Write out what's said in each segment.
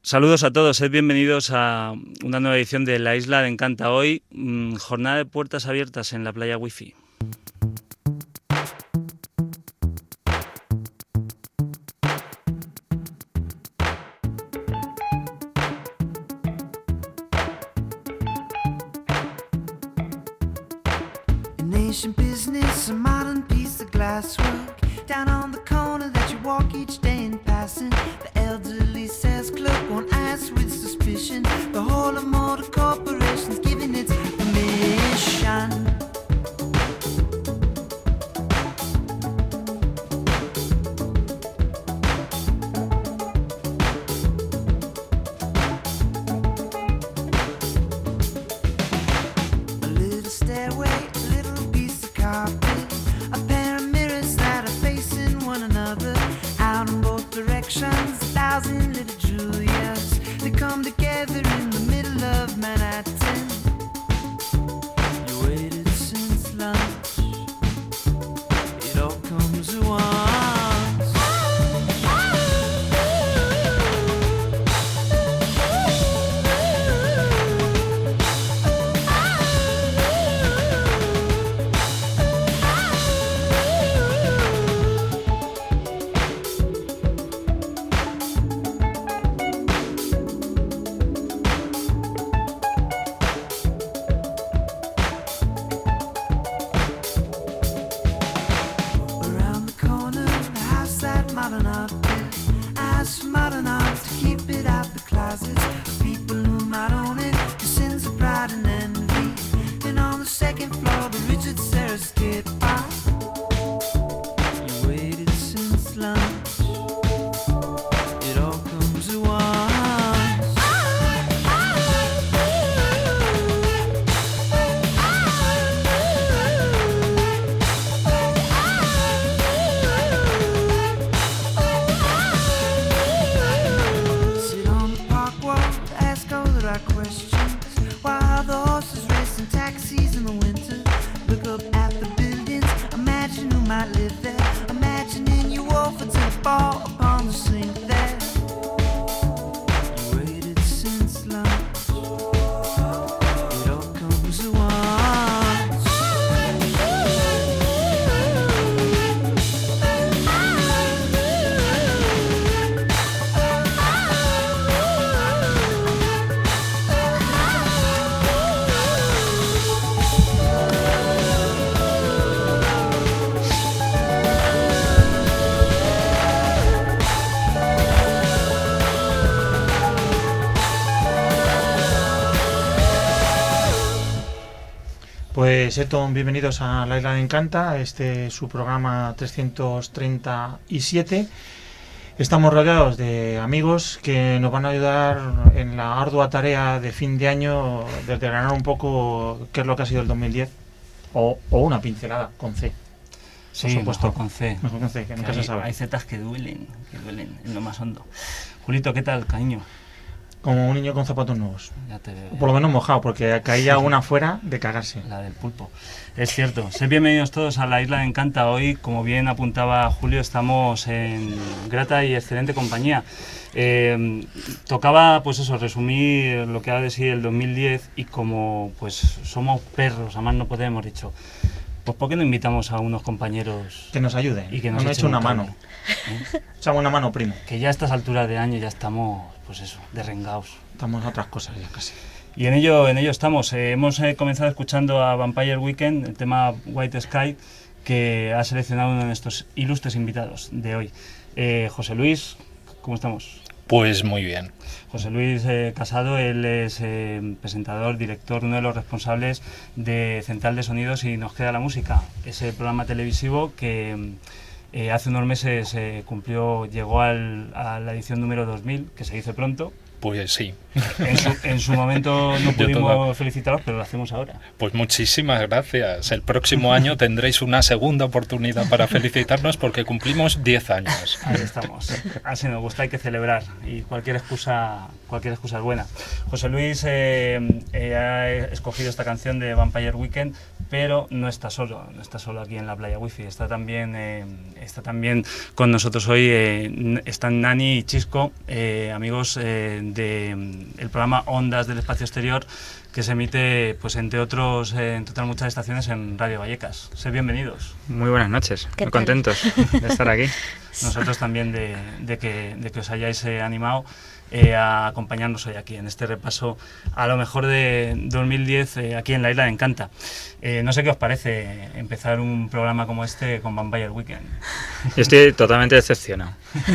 Saludos a todos, sed bienvenidos a una nueva edición de La Isla de Encanta. Hoy, jornada de puertas abiertas en la playa Wi-Fi. Pues bienvenidos a La Isla de Encanta, este es su programa 337. Estamos rodeados de amigos que nos van a ayudar en la ardua tarea de fin de año de desgranar un poco qué es lo que ha sido el 2010 o una pincelada con C. Sí, mejor con C. Mejor con C, que nunca se sabe. Hay zetas que duelen en lo más hondo. Julito, ¿qué tal, cariño? Como un niño con zapatos nuevos. Ya te veo. Por lo menos mojado, porque caía una fuera de cagarse. La del pulpo. Es cierto. Sed bienvenidos todos a La Isla de Encanta. Hoy, como bien apuntaba Julio, estamos en grata y excelente compañía. Tocaba, pues eso, resumir lo que ha de ser el 2010 y como pues somos perros, además no podemos, dicho, pues ¿por qué no invitamos a unos compañeros que nos ayuden y que nos echen una mano? Echamos una mano, primo. Que ya a estas alturas de año ya estamos, pues eso, derrengados. Estamos en otras cosas ya casi. Y en ello estamos. Hemos comenzado escuchando a Vampire Weekend, el tema White Sky, que ha seleccionado uno de nuestros ilustres invitados de hoy. José Luis, ¿cómo estamos? Pues muy bien. José Luis Casado, él es presentador, director, uno de los responsables de Central de Sonidos y Nos Queda la Música, ese programa televisivo que hace unos meses llegó a la edición número 2000, que se dice pronto. Pues sí. En su momento no pudimos felicitaros, pero lo hacemos ahora. Pues muchísimas gracias. El próximo año tendréis una segunda oportunidad para felicitarnos porque cumplimos 10 años. Ahí estamos. Así nos gusta, hay que celebrar y cualquier excusa es buena. José Luis ha escogido esta canción de Vampire Weekend, pero no está solo aquí en la playa Wi-Fi. Está también con nosotros hoy, están Nani y Chisco, amigos el programa Ondas del Espacio Exterior, que se emite, pues entre otros, en total muchas estaciones en Radio Vallecas. Sed bienvenidos. Muy buenas noches, muy contentos de estar aquí. Nosotros también de que os hayáis animado a acompañarnos hoy aquí en este repaso a lo mejor de 2010 aquí en la Isla de Encanta. No sé qué os parece empezar un programa como este con Vampire Weekend. Yo estoy totalmente decepcionado.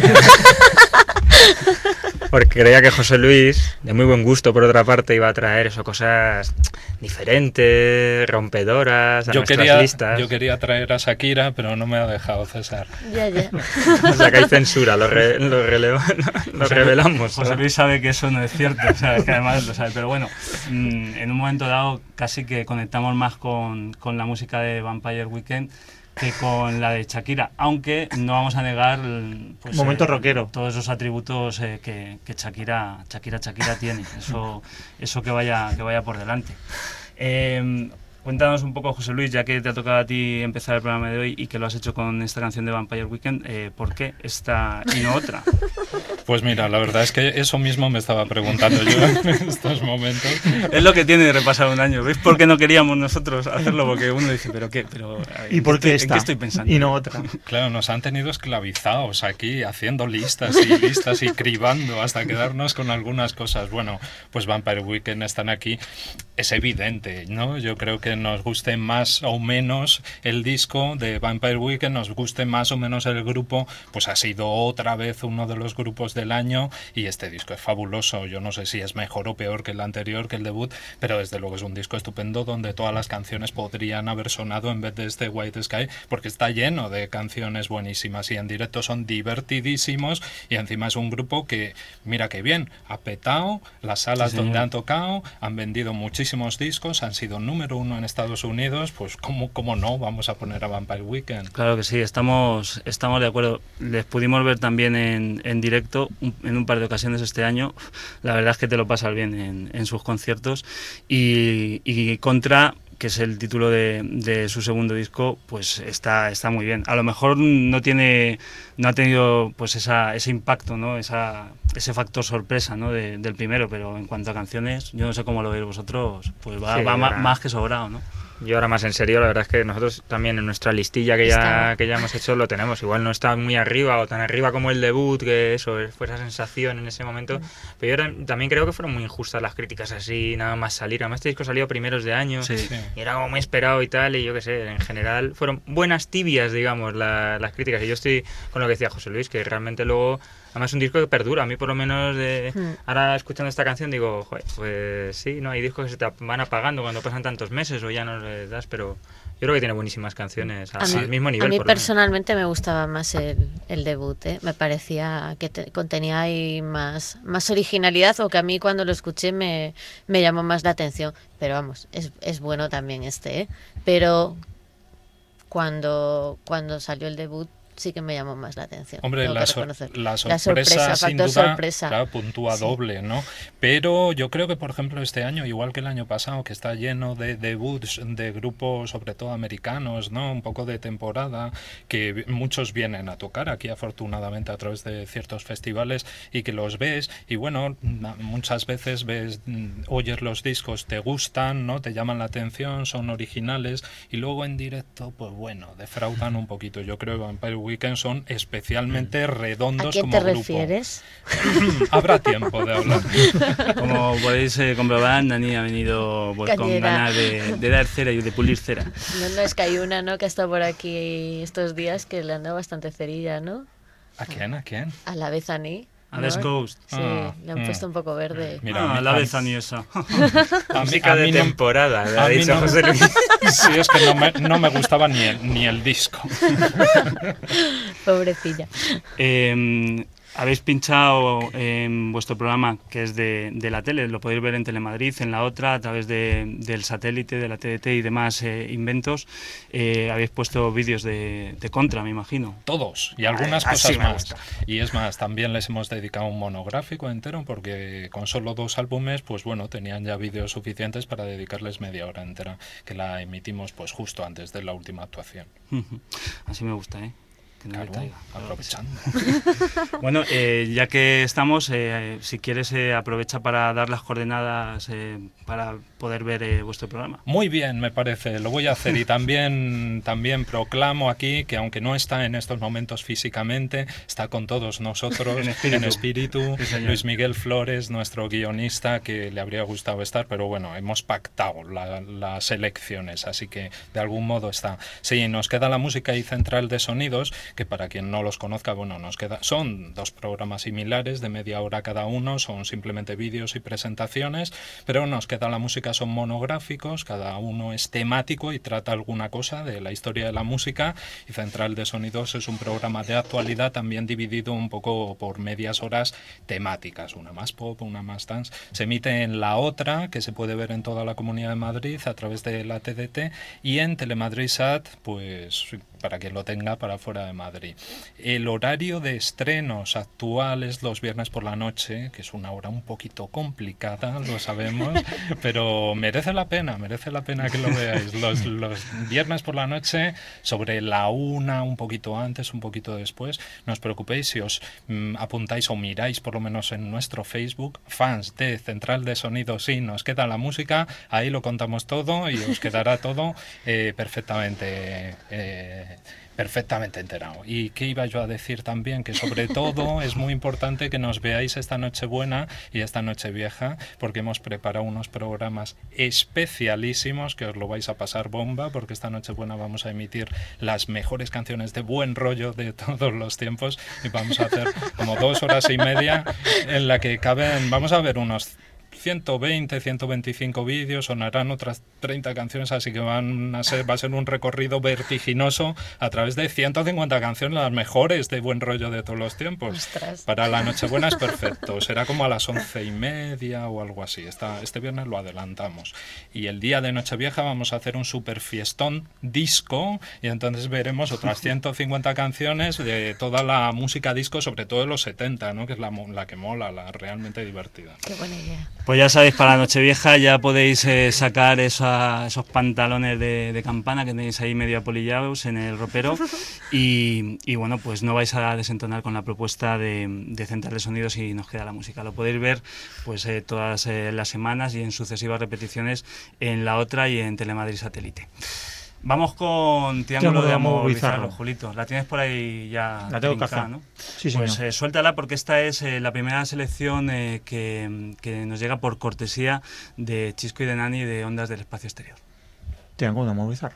Porque creía que José Luis, de muy buen gusto por otra parte, iba a traer eso, cosas diferentes, rompedoras, a nuestras listas. Yo quería traer a Shakira, pero no me ha dejado, César. Ya. O sea que hay censura, lo revelamos. José Luis sabe que eso no es cierto, o sea, que además lo sabe, pero bueno, en un momento dado casi que conectamos más con la música de Vampire Weekend que con la de Shakira, aunque no vamos a negar pues, momento rockero, todos esos atributos que Shakira tiene, eso que vaya por delante. Cuéntanos un poco, José Luis, ya que te ha tocado a ti empezar el programa de hoy y que lo has hecho con esta canción de Vampire Weekend, ¿por qué esta y no otra? Pues mira, la verdad es que eso mismo me estaba preguntando yo en estos momentos. Es lo que tiene de repasar un año. ¿Veis por qué no queríamos nosotros hacerlo? Porque uno dice, ¿pero qué? ¿Y por qué esta? ¿En qué estoy pensando? Y no otra. Claro, nos han tenido esclavizados aquí, haciendo listas y cribando hasta quedarnos con algunas cosas. Bueno, pues Vampire Weekend están aquí. Es evidente, ¿no? Yo creo que nos guste más o menos el disco de Vampire Weekend, nos guste más o menos el grupo, pues ha sido otra vez uno de los grupos del año y este disco es fabuloso. Yo no sé si es mejor o peor que el anterior, que el debut, pero desde luego es un disco estupendo donde todas las canciones podrían haber sonado en vez de este White Sky, porque está lleno de canciones buenísimas y en directo son divertidísimos y encima es un grupo que, mira qué bien, ha petado las salas donde han tocado, han vendido muchísimos discos, han sido número 1 en Estados Unidos, pues ¿cómo no vamos a poner a Vampire Weekend? Claro que sí, estamos de acuerdo. Les pudimos ver también en directo en un par de ocasiones este año. La verdad es que te lo pasas bien en sus conciertos y Contra, que es el título de su segundo disco, pues está muy bien. A lo mejor no ha tenido pues ese impacto, ¿no? Ese factor sorpresa, ¿no? del primero, pero en cuanto a canciones, yo no sé cómo lo veis vosotros, pues va más que sobrado, ¿no? Yo ahora más en serio, la verdad es que nosotros también en nuestra listilla que ya hemos hecho lo tenemos. Igual no está muy arriba o tan arriba como el debut, que eso fue esa sensación en ese momento. Pero yo también creo que fueron muy injustas las críticas así, nada más salir. Además este disco salió a primeros de año y era como muy esperado y tal. Y yo qué sé, en general fueron buenas tibias, digamos, las críticas. Y yo estoy con lo que decía José Luis, que realmente luego... Además es un disco que perdura, a mí por lo menos ahora escuchando esta canción digo, joder, pues sí, no hay discos que se te van apagando cuando pasan tantos meses o ya no les das, pero yo creo que tiene buenísimas canciones al mismo nivel. A mí personalmente me gustaba más el debut, me parecía que contenía ahí más originalidad, o que a mí cuando lo escuché me llamó más la atención, pero vamos, es bueno también pero cuando salió el debut sí que me llamó más la atención. Hombre, la sorpresa sin duda, sorpresa. Claro, puntúa doble, ¿no? Pero yo creo que, por ejemplo, este año, igual que el año pasado, que está lleno de debuts de grupos, sobre todo americanos, ¿no? Un poco de temporada, que muchos vienen a tocar aquí, afortunadamente, a través de ciertos festivales, y que los ves, y bueno, muchas veces oyes los discos, te gustan, ¿no? Te llaman la atención, son originales, y luego en directo, pues bueno, defraudan un poquito. Yo creo que Vampire Weekend son especialmente redondos como grupo. ¿A qué te refieres? Habrá tiempo de hablar. Como podéis comprobar, Dani ha venido pues, con ganas de dar cera y de pulir cera. No, es que hay una, ¿no?, que ha estado por aquí estos días que le han dado bastante cerilla, ¿no? ¿A quién? A la Bethany. A West Ghost. Sí, le han puesto un poco verde. Mira, la Bethany esa. Música de temporada, ha dicho José Luis. Sí, es que no me gustaba ni el disco. Pobrecilla. Habéis pinchado en vuestro programa, que es de la tele, lo podéis ver en Telemadrid, en la otra, a través del satélite, de la TDT y demás inventos. Habéis puesto vídeos de Contra, me imagino. Todos, y algunas cosas más. Y es más, también les hemos dedicado un monográfico entero, porque con solo 2 álbumes, pues bueno, tenían ya vídeos suficientes para dedicarles media hora entera, que la emitimos pues justo antes de la última actuación. Así me gusta, ¿eh? que no Claro, detraiga. aprovechando. Bueno, ya que estamos, si quieres, aprovecha para dar las coordenadas para poder ver vuestro programa. Muy bien, me parece, lo voy a hacer y también proclamo aquí que aunque no está en estos momentos físicamente, está con todos nosotros en espíritu. Sí, Luis Miguel Flores, nuestro guionista, que le habría gustado estar, pero bueno, hemos pactado las elecciones, así que de algún modo está. Sí, nos queda la música y Central de Sonidos, que para quien no los conozca, bueno, son 2 programas similares de media hora cada uno, son simplemente vídeos y presentaciones, pero nos queda la música, son monográficos, cada uno es temático y trata alguna cosa de la historia de la música, y Central de Sonidos es un programa de actualidad también dividido un poco por medias horas temáticas, una más pop, una más dance. Se emite en La Otra, que se puede ver en toda la Comunidad de Madrid a través de la TDT, y en Telemadrid Sat, pues para quien lo tenga para fuera de Madrid. El horario de estrenos actual es los viernes por la noche, que es una hora un poquito complicada, lo sabemos, pero merece la pena que lo veáis. Los viernes por la noche, sobre la 1, un poquito antes, un poquito después. No os preocupéis si os apuntáis o miráis por lo menos en nuestro Facebook, fans de Central de Sonidos, y nos queda la música, ahí lo contamos todo y os quedará todo perfectamente enterado. ¿Y qué iba yo a decir también? Que sobre todo es muy importante que nos veáis esta Nochebuena y esta Nochevieja, porque hemos preparado unos programas especialísimos que os lo vais a pasar bomba, porque esta Nochebuena vamos a emitir las mejores canciones de buen rollo de todos los tiempos, y vamos a hacer como 2 horas y media en la que vamos a ver unos 120, 125 vídeos, sonarán otras 30 canciones, así que va a ser un recorrido vertiginoso a través de 150 canciones, las mejores de buen rollo de todos los tiempos. Ostras. Para la Nochebuena es perfecto, será como a las 11:30 o algo así. Este viernes lo adelantamos. Y el día de Nochevieja vamos a hacer un super fiestón disco, y entonces veremos otras 150 canciones de toda la música disco, sobre todo de los 70, ¿no? Que es la que mola, la realmente divertida. Qué buena idea. Pues ya sabéis, para la Nochevieja ya podéis sacar esos pantalones de campana que tenéis ahí medio apolillados en el ropero, y bueno, pues no vais a desentonar con la propuesta de Central de Sonidos y nos queda la música. Lo podéis ver pues todas las semanas y en sucesivas repeticiones en La Otra y en Telemadrid Satélite. Vamos con Triángulo de Amor Bizarro, Julito. La tienes por ahí ya. La tengo trincada, cazada, ¿no? Sí, Pues señor. suéltala, porque esta es la primera selección que nos llega por cortesía de Chisco y de Nani de Ondas del Espacio Exterior. Triángulo de Amor Bizarro.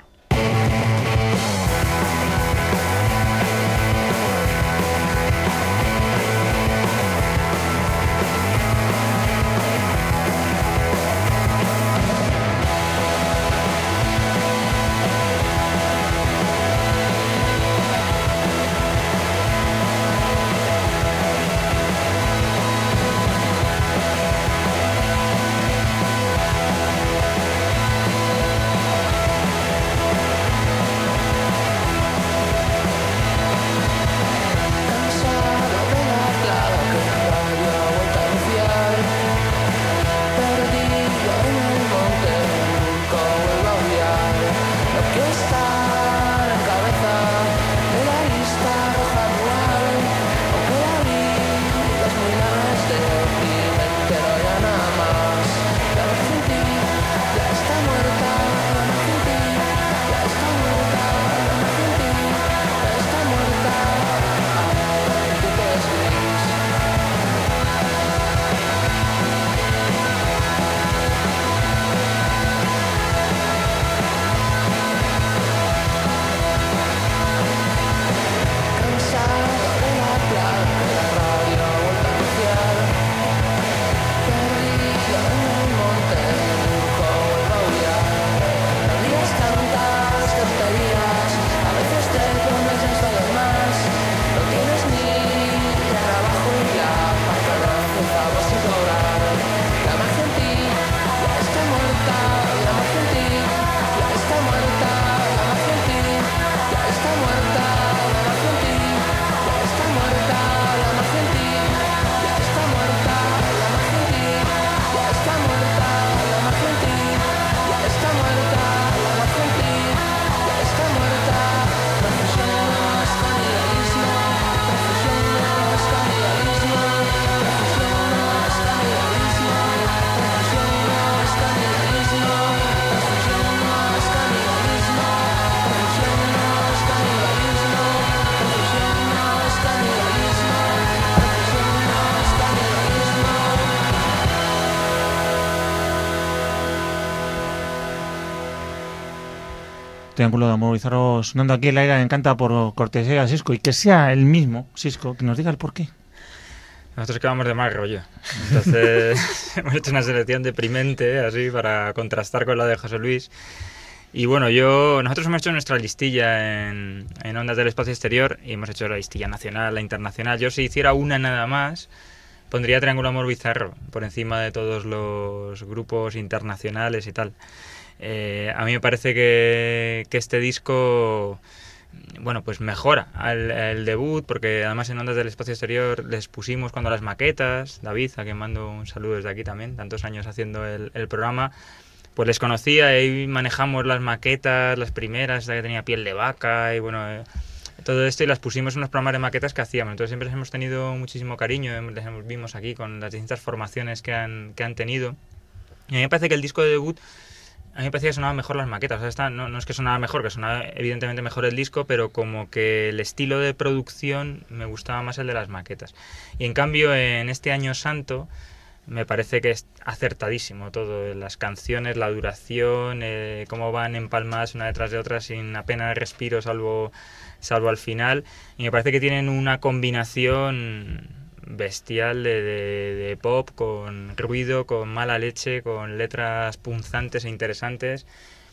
Triángulo de Amor Bizarro sonando aquí el aire, me encanta por cortesía a Sisco y que sea el mismo Sisco que nos diga el porqué. Nosotros que vamos de mal rollo. Entonces hemos hecho una selección deprimente, así, para contrastar con la de José Luis. Y bueno, nosotros hemos hecho nuestra listilla en Ondas del Espacio Exterior y hemos hecho la listilla nacional, la internacional. Yo si hiciera una nada más, pondría Triángulo Amor Bizarro por encima de todos los grupos internacionales y tal. A mí me parece que este disco, bueno, pues mejora el debut, porque además en Ondas del Espacio Exterior les pusimos cuando las maquetas, David, a quien mando un saludo desde aquí también, tantos años haciendo el programa, pues les conocía y manejamos las maquetas, las primeras, esta que tenía piel de vaca y bueno, todo esto, y las pusimos en los programas de maquetas que hacíamos. Entonces siempre les hemos tenido muchísimo cariño, les vimos aquí con las distintas formaciones que han tenido. Y a mí me parece que el disco de debut, a mí me parecía que sonaban mejor las maquetas. O sea, no es que sonaba mejor, que sonaba evidentemente mejor el disco, pero como que el estilo de producción me gustaba más el de las maquetas. Y en cambio, en este Año Santo, me parece que es acertadísimo todo. Las canciones, la duración, cómo van empalmadas una detrás de otra sin apenas respiro, salvo al final. Y me parece que tienen una combinación bestial de pop, con ruido, con mala leche, con letras punzantes e interesantes.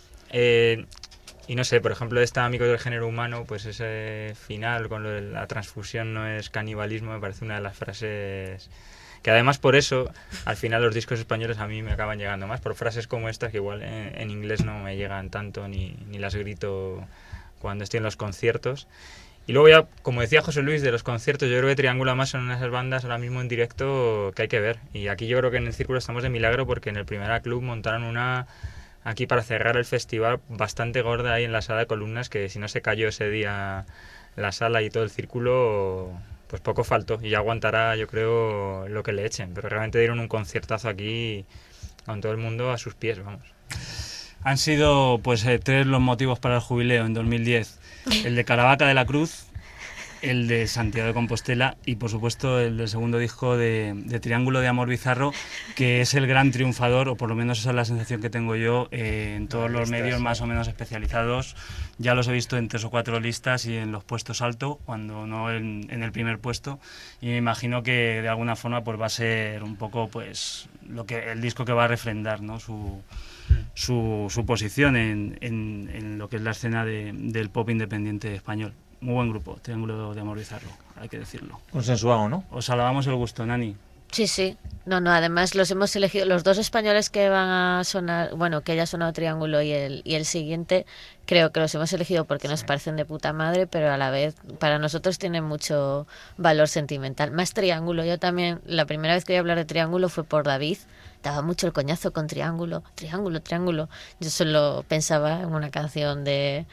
Y no sé, por ejemplo, esta Amigos del Género Humano, pues ese final con lo de la transfusión no es canibalismo, me parece una de las frases que además por eso al final los discos españoles a mí me acaban llegando más, por frases como estas que igual en inglés no me llegan tanto ni las grito cuando estoy en los conciertos. Y luego ya, como decía José Luis, de los conciertos, yo creo que Triángulo más son esas bandas ahora mismo en directo que hay que ver. Y aquí yo creo que en el Círculo estamos de milagro, porque en el Primera Club montaron una aquí para cerrar el festival bastante gorda ahí en la sala de columnas, que si no se cayó ese día la sala y todo el Círculo, pues poco faltó. Y ya aguantará, yo creo, lo que le echen. Pero realmente dieron un conciertazo aquí con todo el mundo a sus pies, vamos. Han sido pues 3 los motivos para el jubileo en 2010. El de Caravaca de la Cruz, el de Santiago de Compostela y por supuesto el del segundo disco de Triángulo de Amor Bizarro, que es el gran triunfador, o por lo menos esa es la sensación que tengo yo en todos los medios más o menos especializados. Ya los he visto en 3 o 4 listas y en los puestos alto, cuando no en el primer puesto, y me imagino que de alguna forma pues va a ser un poco pues el disco que va a refrendar, ¿no? su posición en lo que es la escena del pop independiente español. Muy buen grupo, Triángulo de Amor Bizarro, hay que decirlo. Consensuado, ¿no? Os alabamos el gusto, Nani. Sí. No, además los hemos elegido, los 2 españoles que van a sonar, bueno, que ya ha sonado Triángulo y el siguiente, creo que los hemos elegido porque nos parecen de puta madre, pero a la vez para nosotros tienen mucho valor sentimental. Más Triángulo, yo también, la primera vez que voy a hablar de Triángulo fue por David. Daba mucho el coñazo con Triángulo. Yo solo pensaba en una canción de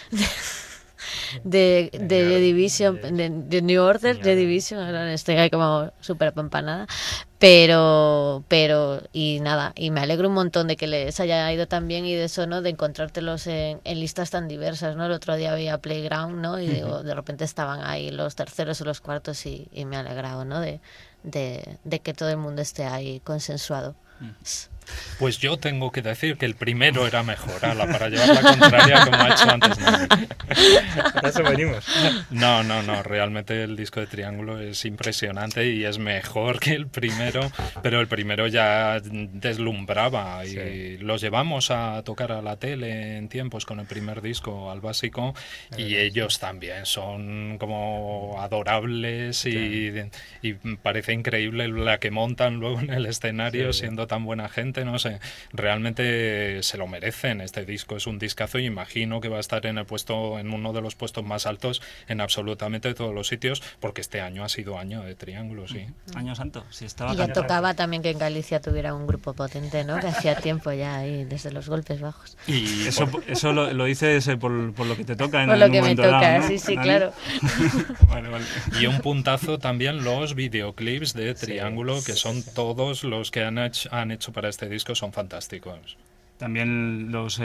Division, de New Order, de Division. Estoy ahí como súper pampanada. Pero, y nada, y me alegro un montón de que les haya ido tan bien, y de eso, ¿no? De encontrártelos en listas tan diversas, ¿no? El otro día veía Playground, ¿no? Y digo, de repente estaban ahí los terceros o los cuartos y me ha alegrado, ¿no? De que todo el mundo esté ahí consensuado. Pues yo tengo que decir que el primero era mejor, ala, para llevar la contraria como ha hecho antes. Por eso venimos. No, realmente el disco de Triángulo es impresionante y es mejor que el primero, pero el primero ya deslumbraba y sí. Los llevamos a tocar a la tele en tiempos con el primer disco, al básico, y ellos también son como adorables, sí. y parece increíble la que montan luego en el escenario, sí, siendo tan buena gente. No sé, realmente se lo merecen. Este disco es un discazo y imagino que va a estar en uno de los puestos más altos en absolutamente todos los sitios, porque este año ha sido año de Triángulo, sí. Año santo, sí, estaba. Y ya tocaba también que en Galicia tuviera un grupo potente, ¿no? Que hacía tiempo ya ahí, desde los golpes bajos. Y eso lo dices por lo que te toca en por lo un que me momento toca, dado, ¿no? sí, claro. Vale. Y un puntazo también los videoclips de Triángulo, que son todos los que han hecho para este disco, son fantásticos. también los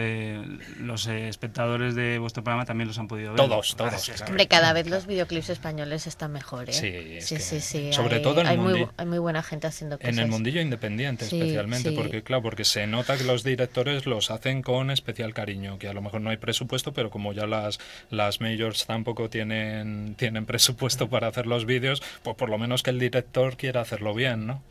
espectadores de vuestro programa también los han podido ver. Todos. Claro. Hombre, cada vez los videoclips españoles están mejor, ¿eh? Sí. Sobre todo hay muy buena gente haciendo cosas. En el mundillo independiente, especialmente, porque se nota que los directores los hacen con especial cariño, que a lo mejor no hay presupuesto, pero como ya las majors tampoco tienen presupuesto para hacer los vídeos, pues por lo menos que el director quiera hacerlo bien, ¿no?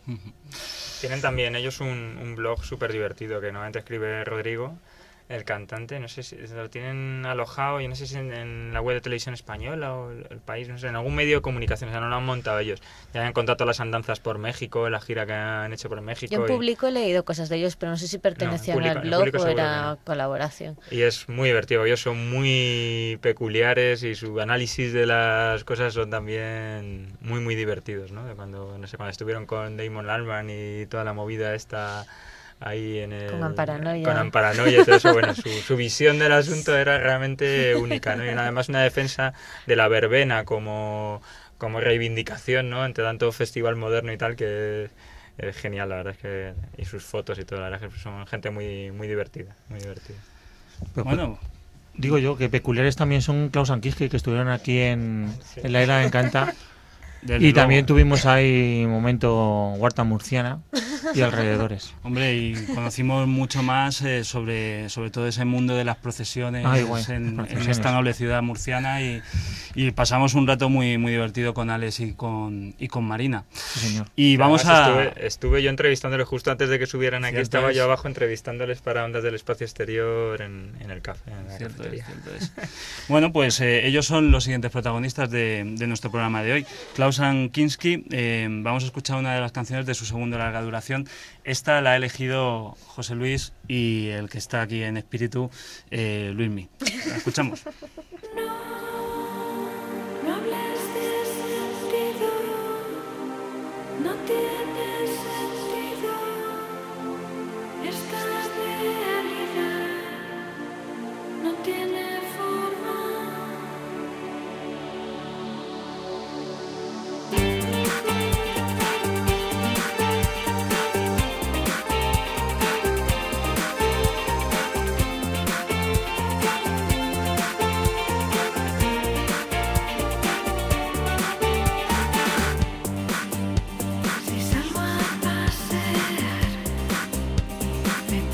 Tienen también ellos un blog súper divertido que normalmente escribe Rodrigo, el cantante, no sé si lo tienen alojado, yo no sé si en la web de Televisión Española o El País, no sé, en algún medio de comunicación, o sea, no lo han montado ellos. Ya han contado las andanzas por México, la gira que han hecho por México. Yo en público he leído cosas de ellos, pero no sé si pertenecían al blog o era colaboración. Y es muy divertido, ellos son muy peculiares y su análisis de las cosas son también muy divertidos, ¿no? De cuando estuvieron con Damon Albarn y toda la movida esta ahí con Amparanoia. Con Amparanoia y todo eso, bueno, su visión del asunto era realmente única, ¿no? Y además una defensa de la verbena como reivindicación, ¿no? Ante tanto festival moderno y tal, que es genial, la verdad es que, y sus fotos y todo, la verdad es que son gente muy divertida, muy divertida. Pero, bueno, digo yo que peculiares también son Klaus Ankiski, que estuvieron aquí en la Isla de Encanta. Y también tuvimos ahí un momento Huerta Murciana y alrededores. Hombre, y conocimos mucho más sobre todo ese mundo de las procesiones, en esta noble ciudad murciana y pasamos un rato muy divertido con Alex y con Marina. Sí, señor. Y vamos estuve yo entrevistándoles justo antes de que subieran aquí, estaba yo abajo entrevistándoles para Ondas del Espacio Exterior en el café, en la cafetería. Cierto es. Bueno, pues ellos son los siguientes protagonistas de nuestro programa de hoy. Klaus Kinski, vamos a escuchar una de las canciones de su segundo larga duración. Esta la ha elegido José Luis y el que está aquí en espíritu, Luismi. La escuchamos. No hables de sentido, no tiene sentido esta realidad, no tiene forma. Si salgo a pasear, me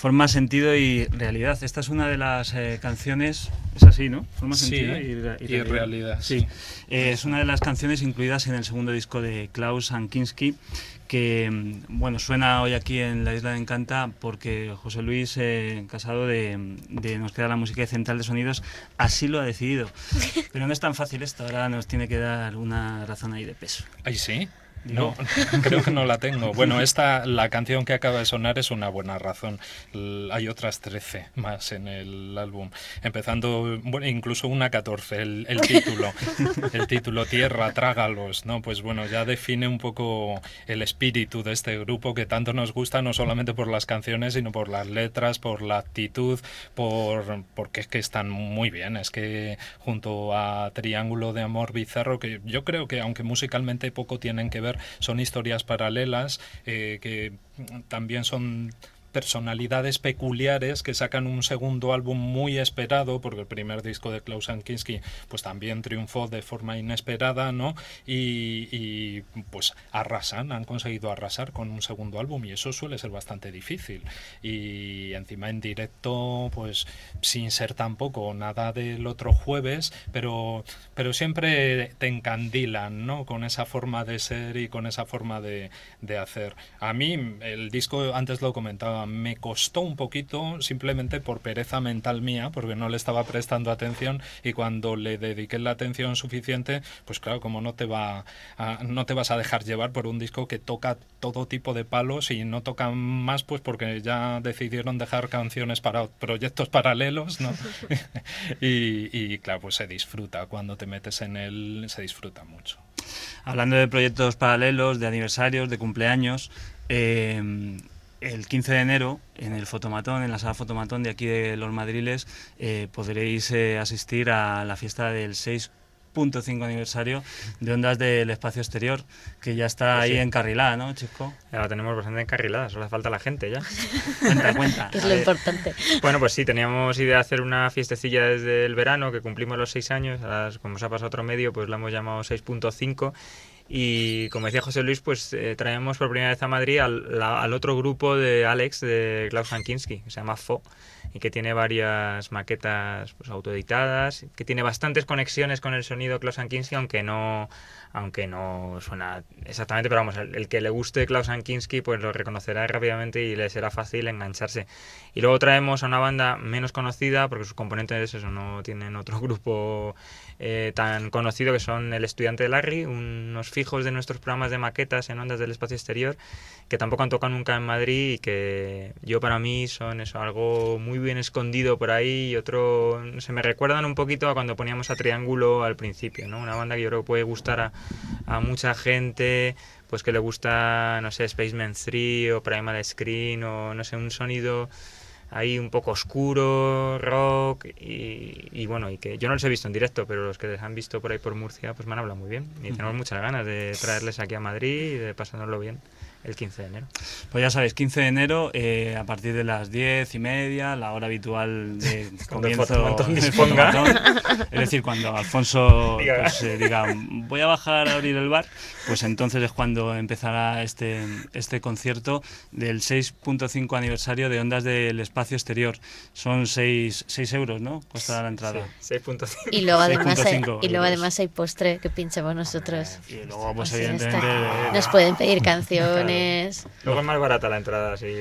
Forma, sentido y realidad. Esta es una de las canciones, es así, ¿no? Forma, Sí, sentido y realidad. Sí, es una de las canciones incluidas en el segundo disco de Klaus Ankinski, que bueno, suena hoy aquí en la Isla de Encanta porque José Luis Casado de Nos queda la música de Central de Sonidos así lo ha decidido. Pero no es tan fácil esto, ahora nos tiene que dar una razón ahí de peso. Ay, sí. Digo. No, creo que no la tengo. Bueno, la canción que acaba de sonar es una buena razón. Hay otras 13 más en el álbum. Empezando, bueno, incluso una 14, el título. El título Tierra, trágalos, ¿no? Pues bueno, ya define un poco el espíritu de este grupo que tanto nos gusta, no solamente por las canciones, sino por las letras, por la actitud, porque es que están muy bien. Es que junto a Triángulo de Amor Bizarro, que yo creo que aunque musicalmente poco tienen que ver, son historias paralelas que también son personalidades peculiares que sacan un segundo álbum muy esperado, porque el primer disco de Klaus Ankinski pues también triunfó de forma inesperada, ¿no? Y pues han conseguido arrasar con un segundo álbum, y eso suele ser bastante difícil. Y encima en directo, pues sin ser tampoco nada del otro jueves, pero siempre te encandilan, ¿no? Con esa forma de ser y con esa forma de hacer. A mí el disco, antes lo comentaba, me costó un poquito simplemente por pereza mental mía, porque no le estaba prestando atención, y cuando le dediqué la atención suficiente, pues claro, como no te vas a dejar llevar por un disco que toca todo tipo de palos y no tocan más, pues porque ya decidieron dejar canciones para proyectos paralelos, ¿no? y claro, pues se disfruta cuando te metes en él, se disfruta mucho. Hablando de proyectos paralelos, de aniversarios, de cumpleaños, el 15 de enero, en el Fotomatón, en la sala Fotomatón de aquí de Los Madriles, podréis asistir a la fiesta del 6.5 aniversario de Ondas del Espacio Exterior, que ya está Pues ahí sí, encarrilada, ¿no, Chisco? ya la tenemos bastante encarrilada, solo hace falta la gente ya. Cuenta. Que es A lo ver, importante. Bueno, pues sí, teníamos idea de hacer una fiestecilla desde el verano, que cumplimos los 6 años, ahora, como se ha pasado otro medio, pues la hemos llamado 6.5. Y como decía José Luis, pues traemos por primera vez a Madrid al otro grupo de Alex, de Klaus Ankinski, que se llama FO, y que tiene varias maquetas pues autoeditadas, que tiene bastantes conexiones con el sonido Klaus Ankinski, aunque no suena exactamente, pero vamos, el que le guste Klaus Ankinski pues lo reconocerá rápidamente y le será fácil engancharse. Y luego traemos a una banda menos conocida, porque sus componentes eso no tienen otro grupo tan conocido, que son El Estudiante de Larry, unos fijos de nuestros programas de maquetas en Ondas del Espacio Exterior, que tampoco han tocado nunca en Madrid y que para mí son eso, algo muy bien escondido por ahí, y otro, se me recuerdan un poquito a cuando poníamos a Triángulo al principio, ¿no? Una banda que yo creo que puede gustar a mucha gente, pues que le gusta, no sé, Spaceman 3 o Primal Screen, o no sé, un sonido ahí un poco oscuro, rock, y bueno, y que yo no los he visto en directo, pero los que les han visto por ahí por Murcia pues me han hablado muy bien, y tenemos muchas ganas de traerles aquí a Madrid y de pasárnoslo bien el 15 de enero. Pues ya sabéis, 15 de enero, a partir de las 10:30, la hora habitual de Cuando el comienzo Fotomatón del disponga. Fotomatón. Es decir, cuando Alfonso Diga. pues, diga, voy a bajar a abrir el bar, pues entonces es cuando empezará este concierto del 6.5 aniversario de Ondas del Espacio Exterior. Son 6 euros, ¿no? Cuesta la entrada. Sí, 6.5. Y luego además hay, 6.5 y luego euros. además hay postre que pinchamos nosotros. Y luego, pues Así ya está. evidentemente... Nos pueden pedir canciones. Luego es más barata la entrada, si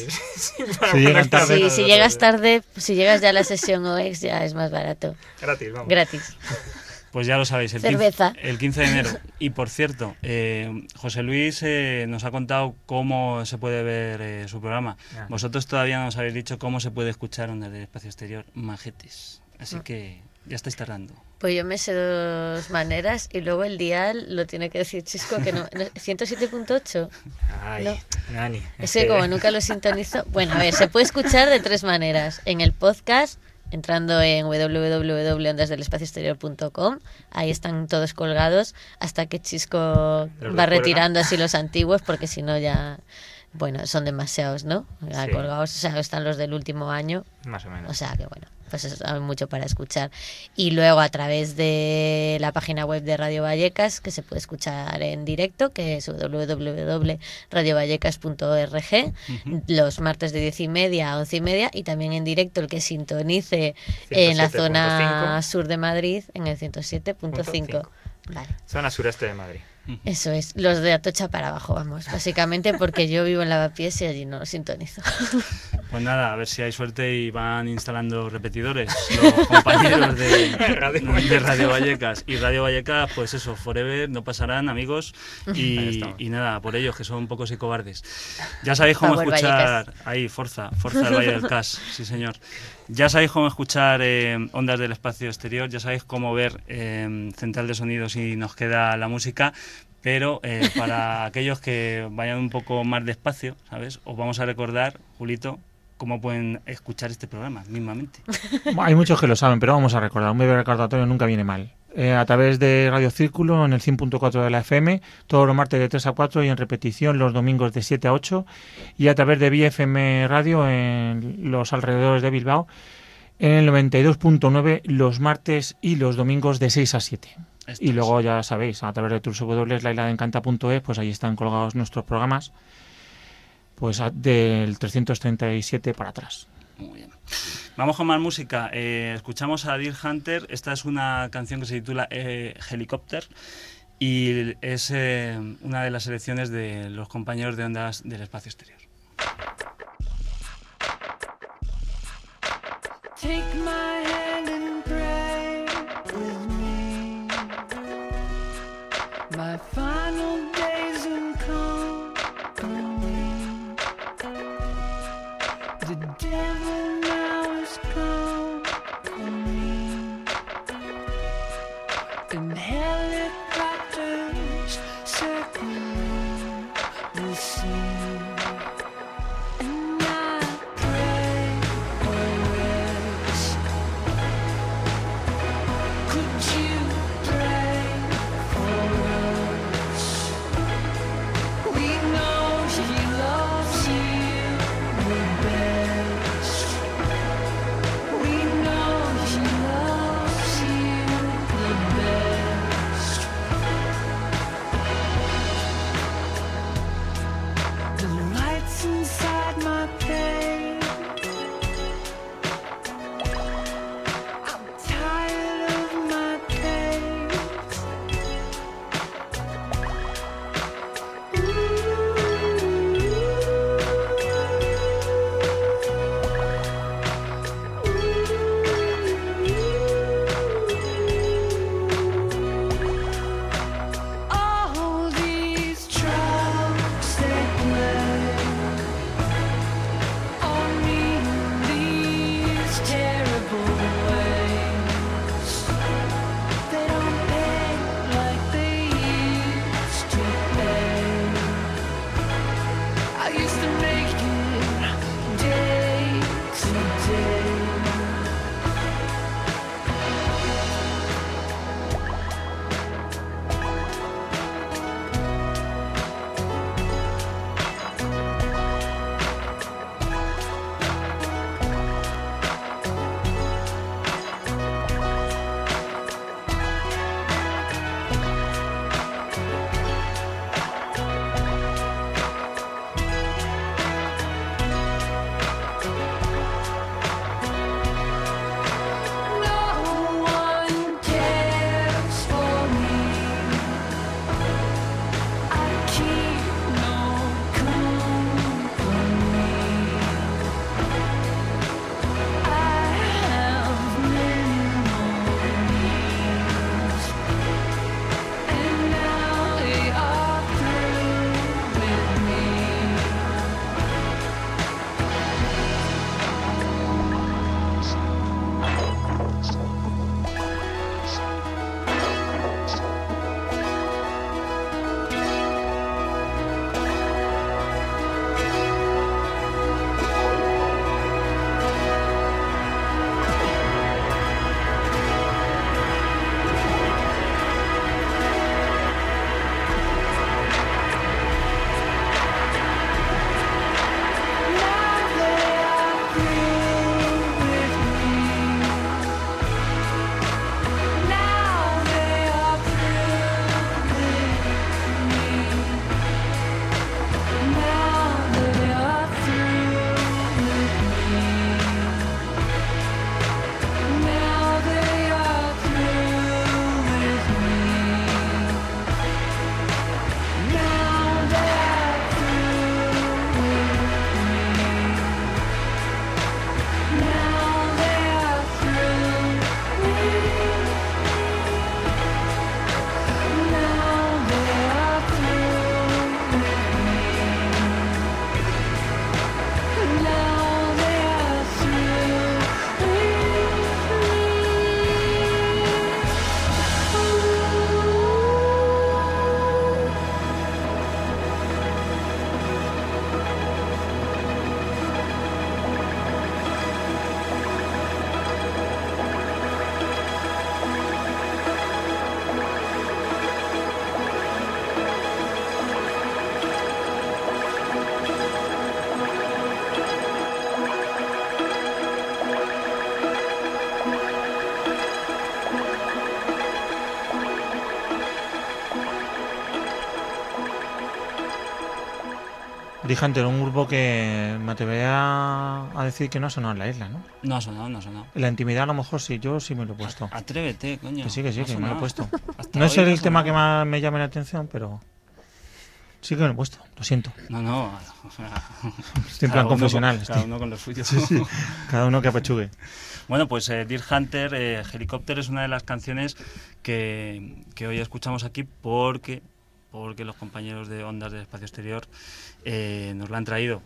Si llegan tarde. Sí, si llegas tarde, si llegas ya a la sesión OEX ya es más barato. Gratis, vamos. Gratis. Pues ya lo sabéis, Cerveza. el 15 de enero. Y por cierto, José Luis nos ha contado cómo se puede ver su programa. Ah. Vosotros todavía no nos habéis dicho cómo se puede escuchar Ondas del Espacio Exterior, majetes. Así que ya estáis tardando. Pues yo me sé 2 maneras y luego el dial lo tiene que decir Chisco, que no 107.8. Ay, No. Nani. Es que como nunca lo sintonizo. Bueno, a ver, se puede escuchar de 3 maneras. En el podcast, entrando en www.ondasdelespacioexterior.com, ahí están todos colgados hasta que Chisco Los va descuelga. retirando así los antiguos, porque si no ya, bueno, son demasiados, ¿no? Ya Sí. colgados, o sea, están los del último año, Más o menos. o sea que bueno. pues hay mucho para escuchar. Y luego a través de la página web de Radio Vallecas, que se puede escuchar en directo, que es www.radiovallecas.org, los martes de 10:30 a 11:30, y también en directo el que sintonice en la zona 107.5. sur de Madrid, en el 107.5. Vale. Zona sureste de Madrid. Eso es, los de Atocha para abajo, vamos, básicamente porque yo vivo en Lavapiés y allí no lo sintonizo. Pues nada, a ver si hay suerte y van instalando repetidores los compañeros de Radio Vallecas. Y Radio Vallecas, pues eso, forever, no pasarán, amigos. Y nada, por ellos, que son pocos y cobardes. Ya sabéis cómo Power escuchar... Vallecas. Ahí, Forza del Valle del Cas, sí señor. Ya sabéis cómo escuchar Ondas del Espacio Exterior, ya sabéis cómo ver Central de Sonidos y Nos Queda la Música. Pero para aquellos que vayan un poco más despacio, ¿sabes? Os vamos a recordar, Julito, cómo pueden escuchar este programa mismamente. Hay muchos que lo saben, pero vamos a recordar. Un breve recordatorio nunca viene mal. A través de Radio Círculo en el 100.4 de la FM, todos los martes de 3 a 4 y en repetición los domingos de 7 a 8. Y a través de BFM Radio en los alrededores de Bilbao en el 92.9 los martes y los domingos de 6 a 7. Y luego ya sabéis, a través de www.lailadencanta.es, pues ahí están colgados nuestros programas, pues del 337 para atrás. Muy bien. Vamos con más música. Escuchamos a Deer Hunter. Esta es una canción que se titula Helicopter y es una de las selecciones de los compañeros de Ondas del Espacio Exterior. Take my hand and pray with me. My final days in company. The devil now is company. And helicopters circling the sea. And I pray for rest. Could you pray for us? We know he loves you the best. We know he loves you the best. The lights inside my cave. I'm tired of my cave. All these trucks they play on me in these terrible ways. They don't pay like they used to pay. I used to make it day to day. Deer Hunter, un grupo que me atrevería a decir que no ha sonado en la isla, ¿no? No ha sonado, no ha sonado. En la intimidad a lo mejor sí, yo sí me lo he puesto. Atrévete, coño. Que sí, No ha que me lo he sonado. puesto. Hasta No es hoy el ha tema que sonado. más me llame la atención, pero sí que me lo he puesto, lo siento. No, o sea, Estoy en plan cada uno confesional. con- Cada estoy. uno con lo suyo. Cada uno que apechugue. Bueno, pues Deer Hunter, Helicopter es una de las canciones que hoy escuchamos aquí porque los compañeros de Ondas del Espacio Exterior nos la han traído.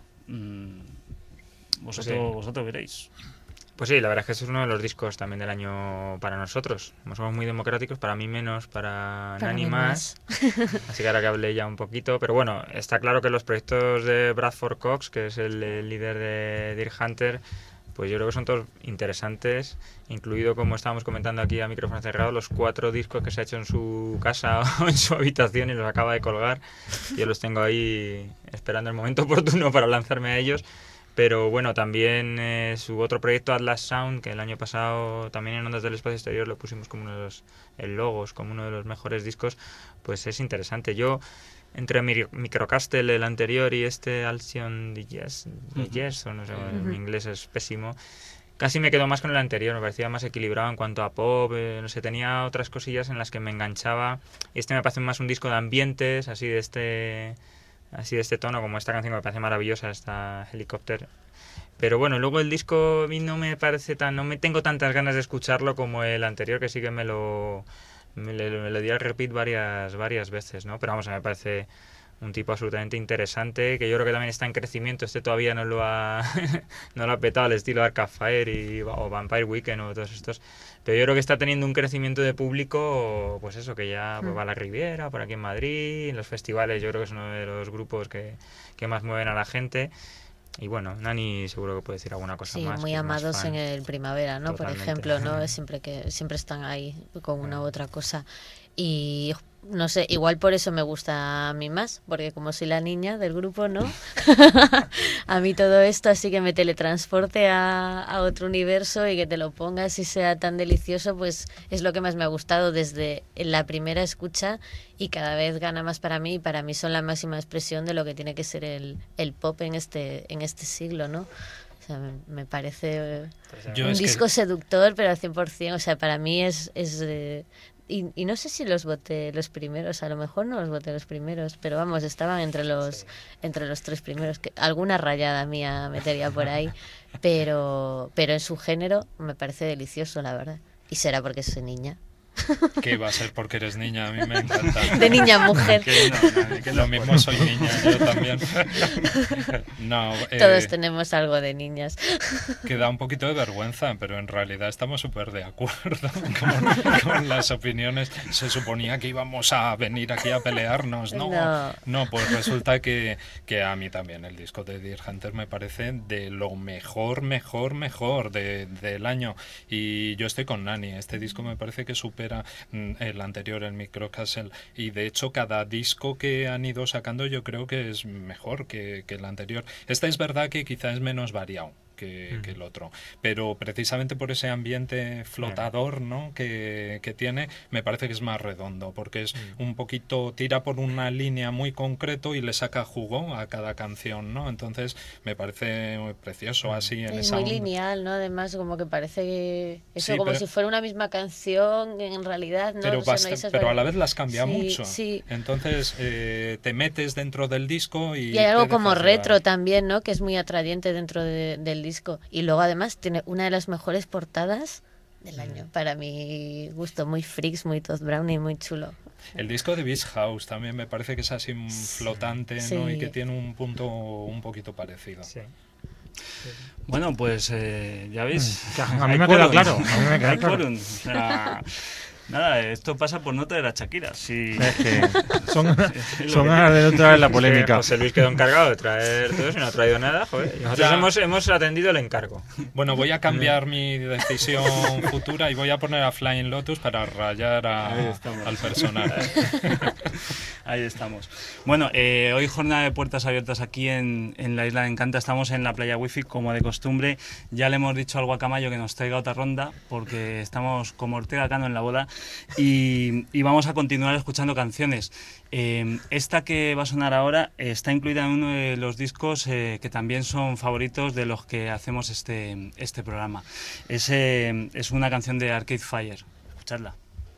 Vosotros veréis. Pues sí, la verdad es que este es uno de los discos también del año para nosotros. Como somos muy democráticos, para mí menos, para Nani mí más. Así que ahora que hablé ya un poquito. Pero bueno, está claro que los proyectos de Bradford Cox, que es el líder de Deer Hunter, pues yo creo que son todos interesantes, incluido, como estábamos comentando aquí a micrófono cerrado, los 4 discos que se ha hecho en su casa o en su habitación y los acaba de colgar. Yo los tengo ahí esperando el momento oportuno para lanzarme a ellos. Pero bueno, también su otro proyecto, Atlas Sound, que el año pasado también en Ondas del Espacio Exterior lo pusimos como uno de los logos, como uno de los mejores discos, pues es interesante. Yo, entre Microcastle, el anterior, y este Alcyon Yes, o no sé, mi inglés es pésimo, casi me quedo más con el anterior, me parecía más equilibrado en cuanto a pop, no sé, tenía otras cosillas en las que me enganchaba. Y este me parece más un disco de ambientes, así de este tono, como esta canción que me parece maravillosa, esta Helicopter. Pero bueno, luego el disco a mí no me parece no me tengo tantas ganas de escucharlo como el anterior, que sí que me lo di al repeat varias veces, ¿no? Pero vamos, me parece un tipo absolutamente interesante, que yo creo que también está en crecimiento. Este todavía no lo ha no lo ha petado al estilo Arcade Fire o Vampire Weekend o todos estos, pero yo creo que está teniendo un crecimiento de público, pues eso, que ya pues, va a la Riviera, por aquí en Madrid, en los festivales. Yo creo que es uno de los grupos que más mueven a la gente. Y bueno, Nani seguro que puede decir alguna cosa Sí, más. muy que es más amados fan. en el primavera, ¿no? Totalmente. Por ejemplo, ¿no? Siempre están ahí con una u otra cosa. Y no sé, igual por eso me gusta a mí más, porque como soy la niña del grupo, ¿no? A mí todo esto así que me teletransporte a otro universo y que te lo pongas y sea tan delicioso, pues es lo que más me ha gustado desde la primera escucha, y cada vez gana más para mí, y para mí son la máxima expresión de lo que tiene que ser el pop en este siglo, ¿no? O sea, me parece Yo un es que- disco seductor, pero al 100%. O sea, para mí es y no sé si los voté los primeros, a lo mejor no los voté los primeros, pero vamos, estaban entre los 3 primeros. Que alguna rayada mía metería por ahí, pero en su género me parece delicioso, la verdad. Y será porque soy niña. Que va a ser porque eres niña, a mí me encanta. De niña a mujer. Que lo mismo soy niña, yo también. No, Todos tenemos algo de niñas. que da un poquito de vergüenza, pero en realidad estamos súper de acuerdo con las opiniones. Se suponía que íbamos a venir aquí a pelearnos, ¿no? No. No, pues resulta que a mí también el disco de Deer Hunter me parece de lo mejor del año. Y yo estoy con Nani, este disco me parece que supera el anterior, el Microcastle, y de hecho cada disco que han ido sacando yo creo que es mejor que el anterior. Este es verdad que quizás es menos variado que el otro, pero precisamente por ese ambiente flotador, ¿no? que tiene, me parece que es más redondo, porque es un poquito, tira por una línea muy concreto y le saca jugo a cada canción, ¿no? Entonces me parece muy precioso así en Es esa muy onda. lineal, ¿no? Además, como que parece que eso, Sí, como pero- si fuera una misma canción, en realidad, ¿no? Pero, O sea, no hay esas pero a la vari- vez las cambia Sí, mucho. sí. Entonces te metes dentro del disco y Y hay algo te como dejas retro llevar. también, ¿no? Que es muy atrayente dentro del disco. Y luego además tiene una de las mejores portadas del año. Para mi gusto, muy freaks, muy Todd Brownie, muy chulo. El disco de Beach House también me parece que es así flotante, ¿no? Sí. Y que tiene un punto un poquito parecido. Sí. Bueno, pues ya veis. A mí Hay me ha quedado quórum. claro. A mí me ha quedado Hay claro. quórum. O sea, nada, esto pasa por no traer a Shakira. Sí. Es que son lo ganas de no traer la polémica. José Luis quedó encargado de traer todo eso y no ha traído nada, joder. Y nosotros Ya. hemos atendido el encargo. Bueno, voy a cambiar mi decisión futura y voy a poner a Flying Lotus para rayar Ahí estamos. al personal. Ahí estamos. Bueno, hoy jornada de puertas abiertas aquí en la Isla de Encanta. Estamos en la playa Wifi, como de costumbre. Ya le hemos dicho al Guacamayo que nos traiga otra ronda, porque estamos como Ortega Cano en la boda. Y vamos a continuar escuchando canciones. Esta que va a sonar ahora está incluida en uno de los discos que también son favoritos de los que hacemos este programa. Es una canción de Arcade Fire. Escuchadla.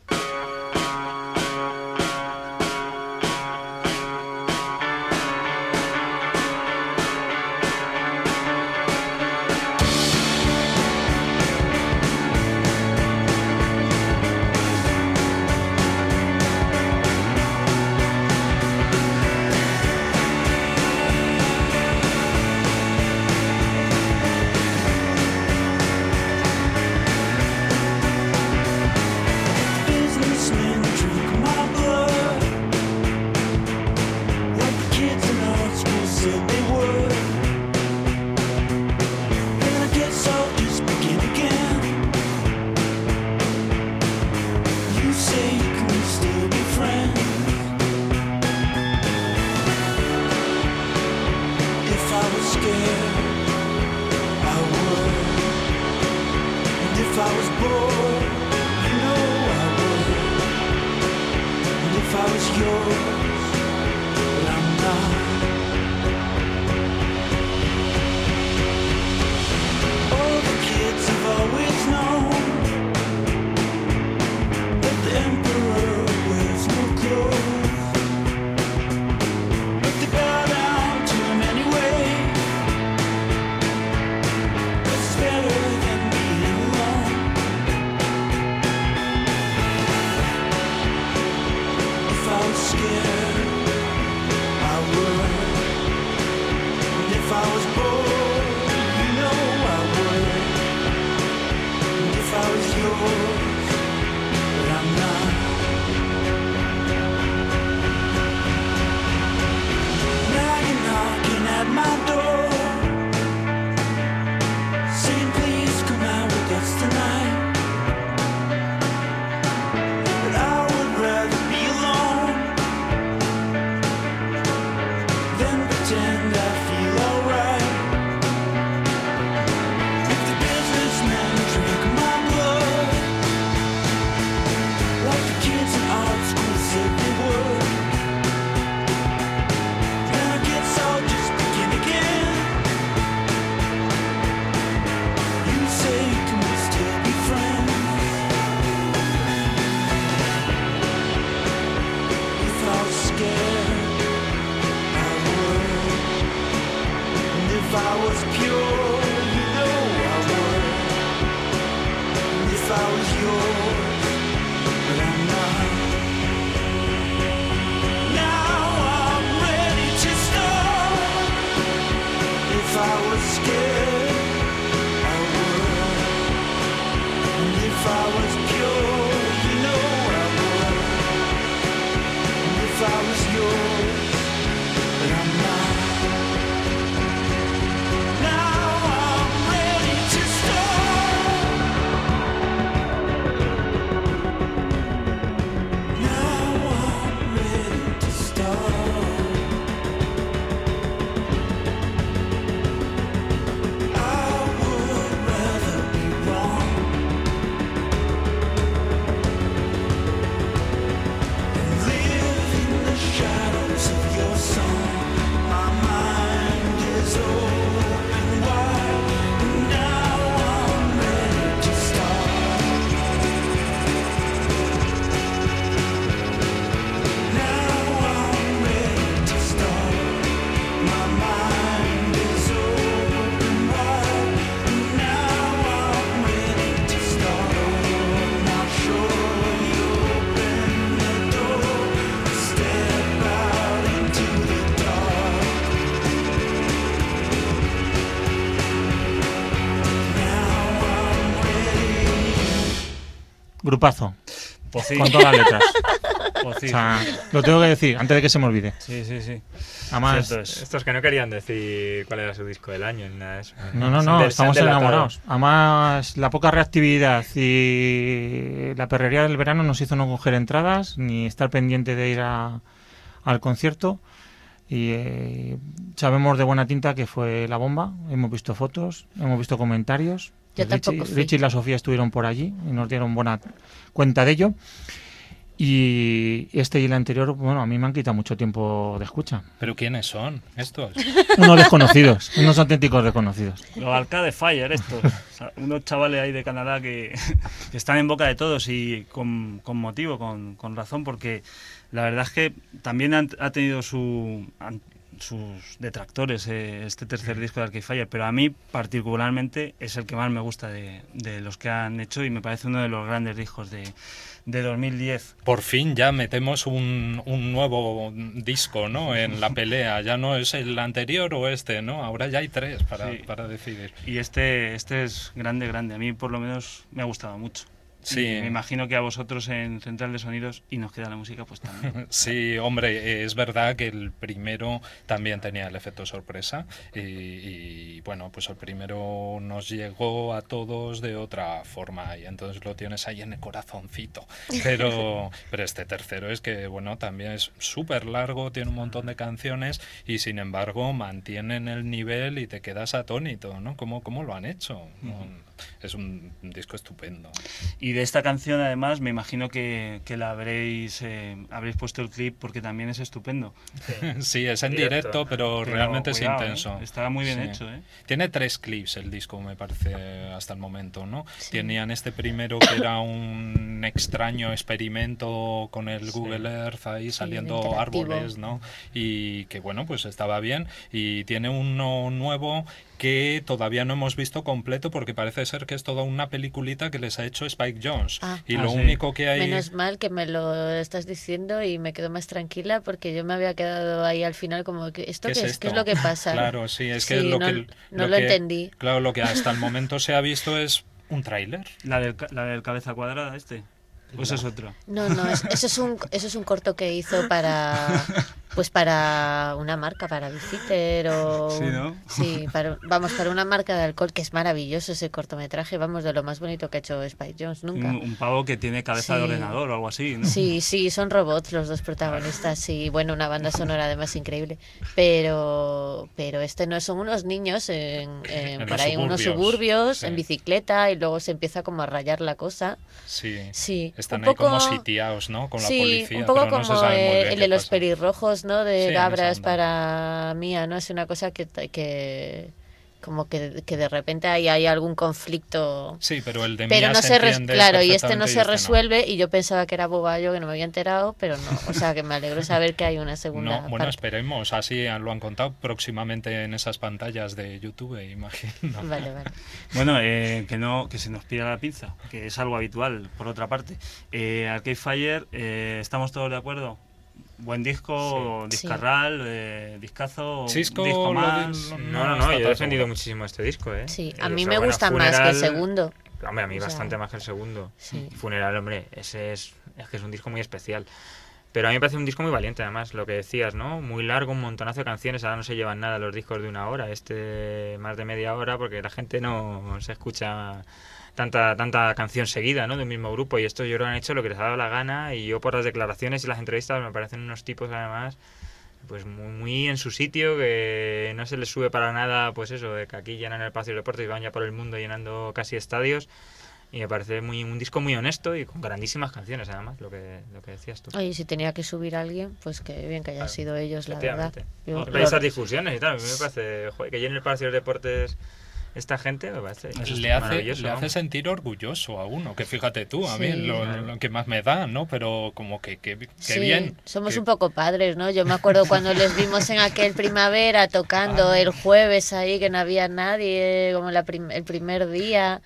Grupazo. Pues sí. Con todas las letras. Pues sí. O sea, lo tengo que decir antes de que se me olvide. Sí, sí, sí. Además, Cierto es. Estos que no querían decir cuál era su disco del año ni nada de eso. no, estamos delatado. enamorados. Además, la poca reactividad y la perrería del verano nos hizo no coger entradas ni estar pendiente de ir a al concierto y sabemos de buena tinta que fue la bomba. Hemos visto fotos, hemos visto comentarios. Yo tampoco fui. Richie y la Sofía estuvieron por allí y nos dieron buena cuenta de ello. Y este y el anterior, bueno, a mí me han quitado mucho tiempo de escucha. ¿Pero quiénes son estos? Unos desconocidos, unos auténticos desconocidos. Los Arcade Fire estos, o sea, unos chavales ahí de Canadá que están en boca de todos y con motivo, con razón, porque la verdad es que también ha tenido sus detractores este tercer disco de Arcade Fire, pero a mí particularmente es el que más me gusta de los que han hecho y me parece uno de los grandes discos de 2010. Por fin ya metemos un nuevo disco, ¿no? En la pelea. Ya no es el anterior o este, ¿no? Ahora ya hay 3 para decidir. Y este es grande. A mí por lo menos me ha gustado mucho. Sí. Y me imagino que a vosotros en Central de Sonidos y Nos Queda la Música pues también. Sí, hombre, es verdad que el primero también tenía el efecto sorpresa y bueno, pues el primero nos llegó a todos de otra forma y entonces lo tienes ahí en el corazoncito. Pero este tercero es que, bueno, también es súper largo, tiene un montón de canciones y sin embargo mantienen el nivel y te quedas atónito, ¿no? ¿Cómo lo han hecho? Es un disco estupendo. Y de esta canción además me imagino que la habréis puesto el clip porque también es estupendo. Sí, es en directo, pero realmente cuidado, es intenso. Está muy bien Sí. hecho, ¿eh? Tiene 3 clips el disco, me parece, hasta el momento, ¿no? Sí. Tenían este primero que era un extraño experimento con el Google Earth ahí saliendo interactivo. árboles, ¿no? Y que bueno, pues estaba bien. Y tiene uno nuevo que todavía no hemos visto completo porque parece ser que es toda una peliculita que les ha hecho Spike Jonze. Y lo sí. único que hay... Menos mal que me lo estás diciendo y me quedo más tranquila porque yo me había quedado ahí al final como que ¿esto qué es? ¿Qué es lo que pasa? Claro, sí, es que Sí, lo no, que... no lo entendí. Claro, lo que hasta el momento se ha visto es un tráiler. La del cabeza cuadrada este. Pues es otro. No, eso es un corto que hizo para una marca, para Biciter o Sí, ¿no? sí, para una marca de alcohol que es maravilloso ese cortometraje, vamos, de lo más bonito que ha hecho Spike Jonze nunca. Un pavo que tiene cabeza de Sí. ordenador o algo así, ¿no? Sí, son robots los dos protagonistas y bueno, una banda sonora además increíble, pero este no son unos niños por los ahí unos suburbios, suburbios sí. en bicicleta y luego se empieza como a rayar la cosa. Sí. Están un ahí como poco- sitiados, ¿no? Con la sí, policía. un poco pero no se como sabe muy bien el qué de los pasa. pelirrojos, ¿no? De Sí, Gabras esa onda. para Mía, ¿no? Es una cosa que como que de repente hay algún conflicto. Sí, pero el de Pero Mía no se entiende claro, y este no perfectamente se este resuelve y yo pensaba que era boballo, que no me había enterado, pero no. O sea, que me alegro saber que hay una segunda No, bueno, parte. esperemos. Así lo han contado próximamente en esas pantallas de YouTube, imagino. Vale. Bueno, que se nos pida la pinza, que es algo habitual, por otra parte. Arcade Fire, ¿estamos todos de acuerdo? Buen disco, Sí. discarral, discazo, Chisco, un disco más. está No, yo he todo defendido seguro. muchísimo este disco, ¿eh? Sí, Y, a o mí sea, me bueno, gusta más que el Funeral- segundo. Hombre, a mí O sea, bastante más que el segundo. Sí. Funeral, hombre, ese es que es un disco muy especial. Pero a mí me parece un disco muy valiente, además, lo que decías, ¿no? Muy largo, un montonazo de canciones. Ahora no se llevan nada los discos de 1 hora, más de media hora, porque la gente no se escucha tanta canción seguida, ¿no? De un mismo grupo. Y estos yo creo que han hecho lo que les ha dado la gana. Y yo por las declaraciones y las entrevistas me parecen unos tipos, además, pues muy en su sitio, que no se les sube para nada, pues eso, de que aquí llenan el Palacio de Deportes y van ya por el mundo llenando casi estadios. Y me parece un disco muy honesto y con grandísimas canciones, además, lo que decías tú. Oye, si tenía que subir a alguien, pues que bien que hayan Claro, sido ellos, la verdad. Efectivamente. Yo Hay lo- esas discusiones y tal. A mí me parece, joder, que llene el Palacio de Deportes esta gente, me parece maravilloso, Le hace vamos. sentir orgulloso a uno, que fíjate tú, a mí Sí. lo que más me da, ¿no? Pero como que Sí, bien. somos que- un poco padres, ¿no? Yo me acuerdo cuando les vimos en aquel primavera tocando el jueves ahí, que no había nadie, como el primer día,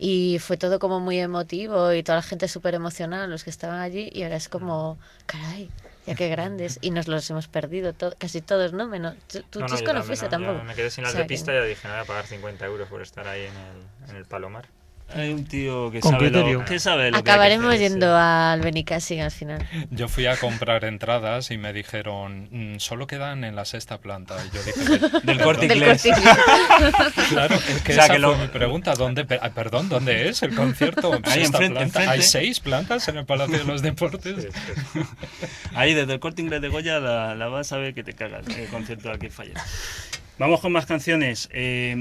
y fue todo como muy emotivo y toda la gente súper emocionada, los que estaban allí, y ahora es como, caray, ya qué grandes, y nos los hemos perdido casi todos, ¿no? Menos, tú No, Chisco, yo no también fuiste no, tampoco. yo me quedé sin las O sea de pista y ya dije, no voy a pagar 50 euros por estar ahí en el Palomar. Hay un tío que Con sabe criterio. que sabe lo que hay que Acabaremos hacer, yendo sí. al Benicassim al final. Yo fui a comprar entradas y me dijeron, solo quedan en la 6ª planta. Y yo dije, Del Corte Del Inglés. Corte Inglés. claro, es que O sea, esa que lo- fue mi pregunta. Perdón, ¿dónde es el concierto? Ahí, Sexta enfrente, planta. enfrente. ¿Hay 6 plantas en el Palacio de los Deportes? Ahí desde el Corte Inglés de Goya la vas a ver que te cagas el concierto de Arcade Fire. Vamos con más canciones.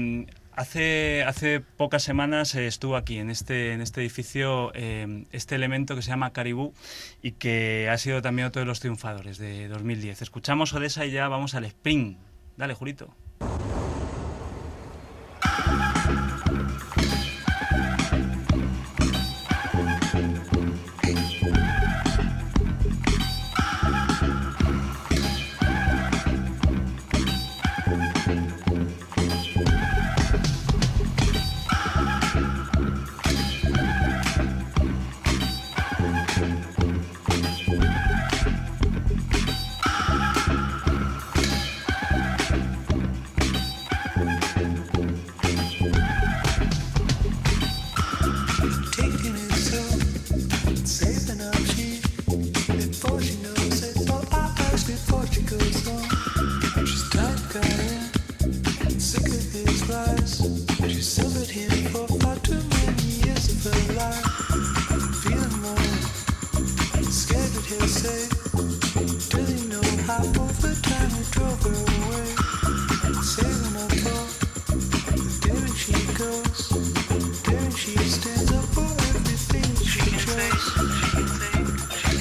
Hace pocas semanas estuvo aquí en este edificio este elemento que se llama Caribú y que ha sido también otro de los triunfadores de 2010. Escuchamos Odessa y ya vamos al Spring. Dale, Jurito. Taking it slow, saving up cheap before she knows it. So I ask before she goes home. She's tired of crying, sick of his lies. She suffered him for far too many years of her life. Feeling lonely, scared that he'll say, does he know how over time he drove her away? Saving up for the day when she goes. There she stands up for everything she chose.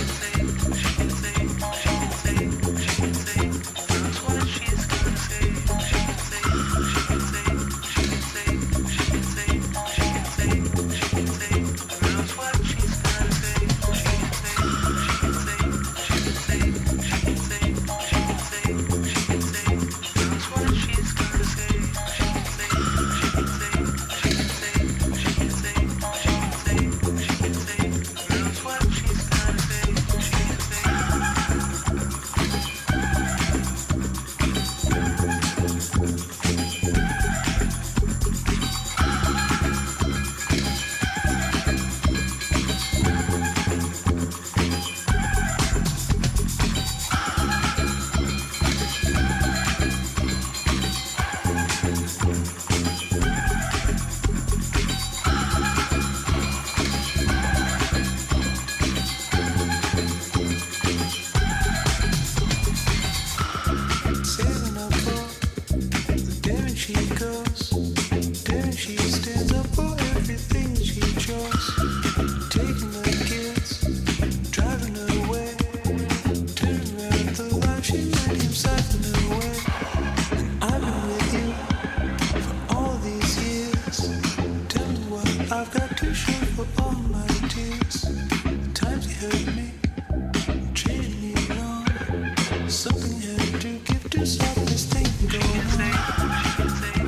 Saving up for the day when she goes. There when she stands up for everything she chose. Taking the kids, driving her away. Turning around the life she let him siphon away. I've been with you for all these years. Tell me what I've got to show for all my tears. Times you hurt me, treated me wrong. Something had to give to stop this thing going on.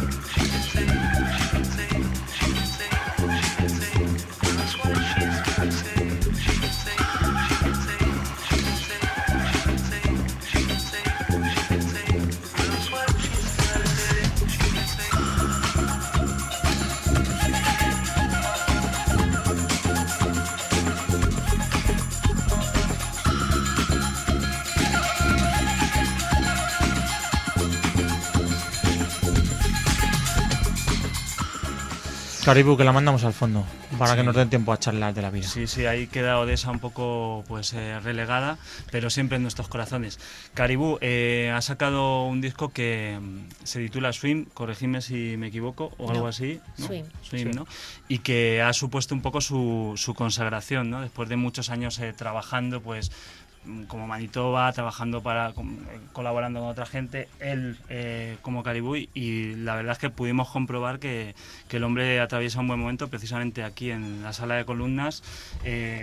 Caribú, que la mandamos al fondo, para que Sí. nos den tiempo a charlar de la vida. Sí, sí, ahí queda Odessa un poco pues relegada, pero siempre en nuestros corazones. Caribú ha sacado un disco que se titula Swim, corregidme si me equivoco, o algo No, así. ¿no? Swim. Swim, ¿no? Y que ha supuesto un poco su consagración, ¿no? Después de muchos años trabajando, pues como Manitoba, trabajando colaborando con otra gente, él como Caribú, y la verdad es que pudimos comprobar que el hombre atraviesa un buen momento precisamente aquí en la sala de columnas.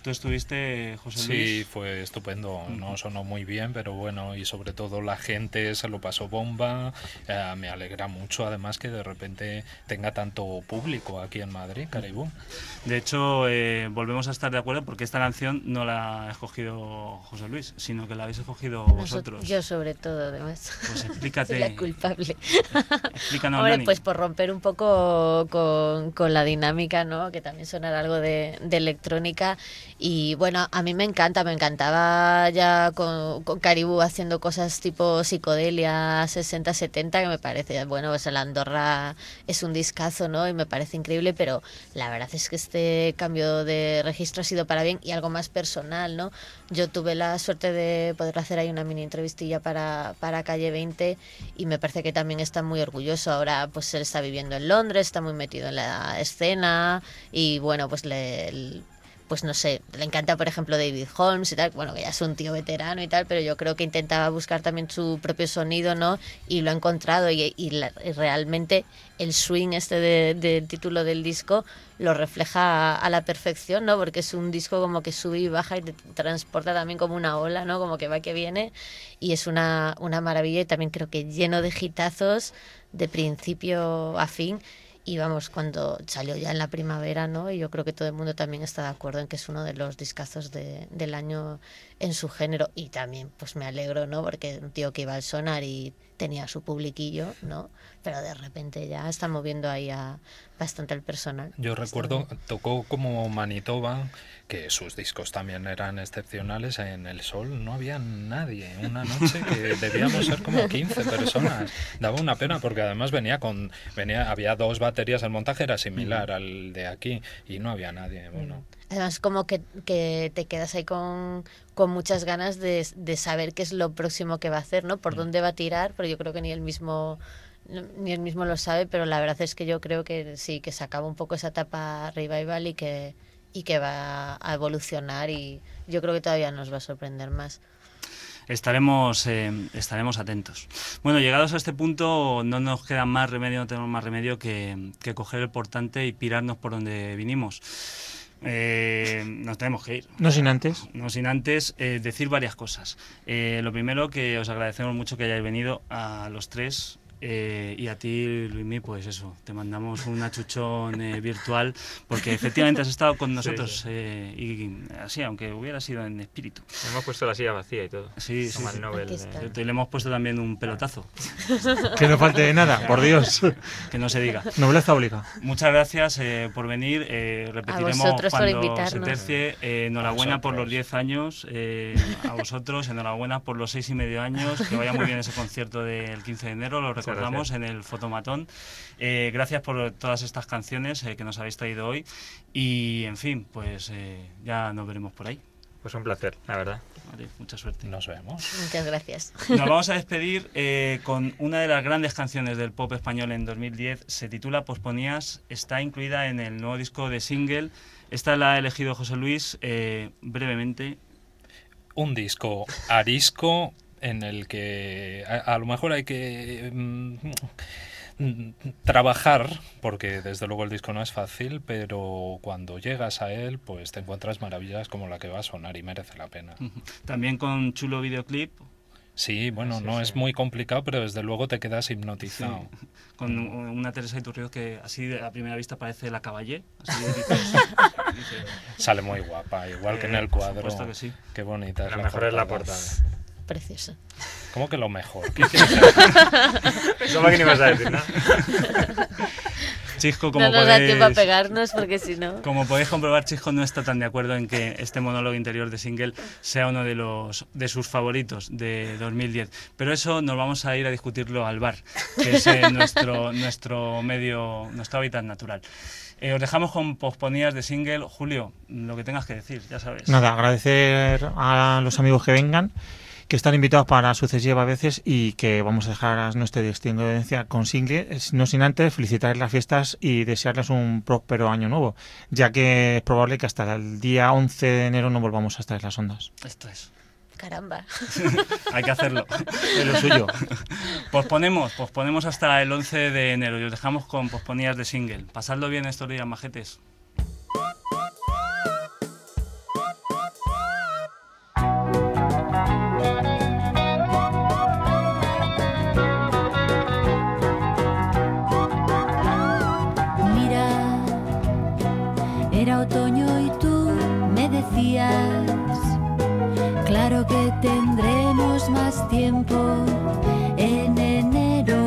tú estuviste, José Sí, Luis. fue estupendo, no sonó muy bien, pero bueno, y sobre todo la gente se lo pasó bomba. Me alegra mucho además que de repente tenga tanto público aquí en Madrid, Caribú. De hecho, volvemos a estar de acuerdo porque esta canción no la ha escogido José Luis, sino que la habéis escogido vosotros. Yo sobre todo, además. Pues Soy explícate. la culpable. Explícanos, Hombre, Dani. pues por romper un poco con la dinámica, ¿no? Que también sonara algo de electrónica. Y bueno, a mí me encantaba ya con Caribú haciendo cosas tipo psicodelia 60-70, que me parece, bueno, pues el Andorra es un discazo, ¿no? Y me parece increíble, pero la verdad es que este cambio de registro ha sido para bien y algo más personal, ¿no? Yo tuve la suerte de poder hacer ahí una mini entrevistilla para Calle 20 y me parece que también está muy orgulloso. Ahora pues él está viviendo en Londres, está muy metido en la escena y bueno, pues pues no sé, le encanta por ejemplo David Holmes y tal, bueno, que ya es un tío veterano y tal, pero yo creo que intentaba buscar también su propio sonido, ¿no? Y lo ha encontrado y realmente el swing del título del disco lo refleja a la perfección, ¿no? Porque es un disco como que sube y baja y te transporta también como una ola, ¿no? Como que va que viene y es una maravilla y también creo que lleno de hitazos de principio a fin. Y vamos, cuando salió ya en la primavera, ¿no? Y yo creo que todo el mundo también está de acuerdo en que es uno de los discazos del año en su género. Y también, pues me alegro, ¿no? Porque un tío que iba al sonar y tenía su publiquillo, ¿no? Pero de repente ya está moviendo ahí bastante el personal. Yo recuerdo, tocó como Manitoba, que sus discos también eran excepcionales. En El Sol no había nadie. Una noche que debíamos ser como 15 personas. Daba una pena porque además había 2 baterías, el montaje era similar al de aquí y no había nadie. Bueno. Además, como que te quedas ahí con muchas ganas de saber qué es lo próximo que va a hacer, ¿no? Por dónde va a tirar, pero yo creo que ni él mismo lo sabe, pero la verdad es que yo creo que sí, que se acaba un poco esa etapa revival y que va a evolucionar y yo creo que todavía nos va a sorprender más. Estaremos atentos. Bueno, llegados a este punto no nos queda más remedio, no tenemos más remedio que coger el portante y pirarnos por donde vinimos. Nos tenemos que ir. No sin antes. No sin antes decir varias cosas. Lo primero, que os agradecemos mucho que hayáis venido a los tres. Y a ti, Luismi, pues eso, te mandamos un achuchón virtual, porque efectivamente has estado con nosotros y así, aunque hubiera sido en espíritu. Hemos puesto la silla vacía y todo. Sí, Como sí, el Nobel, y le hemos puesto también un pelotazo. Que no falte de nada, por Dios. Que no se diga. Nobleza obliga. Muchas gracias por venir. Repetiremos vosotros por cuando invitarnos. se tercie. Enhorabuena por los 10 años. A vosotros, enhorabuena por los 6,5 años. Que vaya muy bien ese concierto del 15 de enero. Lo recordamos en el Fotomatón. Gracias por todas estas canciones que nos habéis traído hoy. Y, en fin, pues ya nos veremos por ahí. Pues un placer, la verdad. Vale, mucha suerte. Nos vemos. Muchas gracias. Nos vamos a despedir con una de las grandes canciones del pop español en 2010. Se titula Posponías. Está incluida en el nuevo disco de single. Esta la ha elegido José Luis brevemente. Un disco arisco en el que a lo mejor hay que trabajar, porque desde luego el disco no es fácil, pero cuando llegas a él pues te encuentras maravillas como la que va a sonar y merece la pena. También con chulo videoclip. Sí, bueno, no es muy complicado, pero desde luego te quedas hipnotizado. Sí. Con una Teresa Iturriaga que así a primera vista parece la Caballé. Así dices, Sale muy guapa, igual que en el cuadro. Por supuesto que sí. Qué bonita. Lo mejor es la portada. Precioso. ¿Cómo que lo mejor? ¿Qué quieres decir? Pensaba que no ibas a decir nada. Chisco, como No nos da podéis, tiempo a pegarnos porque si no... como podéis comprobar, Chisco no está tan de acuerdo en que este monólogo interior de single sea uno de sus favoritos de 2010. Pero eso nos vamos a ir a discutirlo al bar, que es nuestro medio, nuestro hábitat natural. Os dejamos con Posponías de single. Julio, lo que tengas que decir, ya sabes. Nada, agradecer a los amigos que vengan, que están invitados para sucesivas veces y que vamos a dejar nuestro destino de audiencia con single, no sin antes felicitarles las fiestas y desearles un próspero año nuevo, ya que es probable que hasta el día 11 de enero no volvamos a estar en las ondas. Esto es. Caramba. Hay que hacerlo. Es lo suyo. Posponemos hasta el 11 de enero y os dejamos con Posponías de single. Pasadlo bien estos días, majetes. Era otoño y tú me decías, claro que tendremos más tiempo en enero.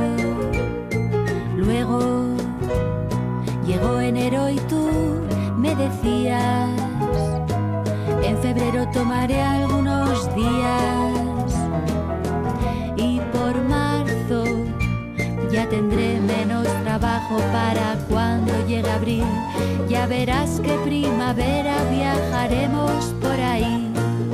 Luego llegó enero y tú me decías, en febrero tomaré algunos días y por marzo ya tendré menos trabajo para cuando llegue abril. Ya verás que primavera viajaremos por ahí.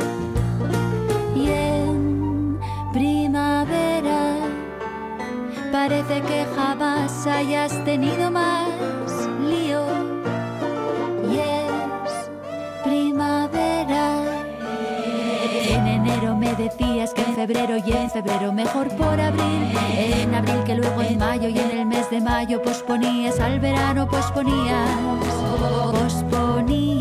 Y en primavera parece que jamás hayas tenido más lío. Y es primavera. En enero me decías que en febrero y en febrero mejor por abril. En abril que luego en mayo y en el mes de mayo posponías al verano, posponías.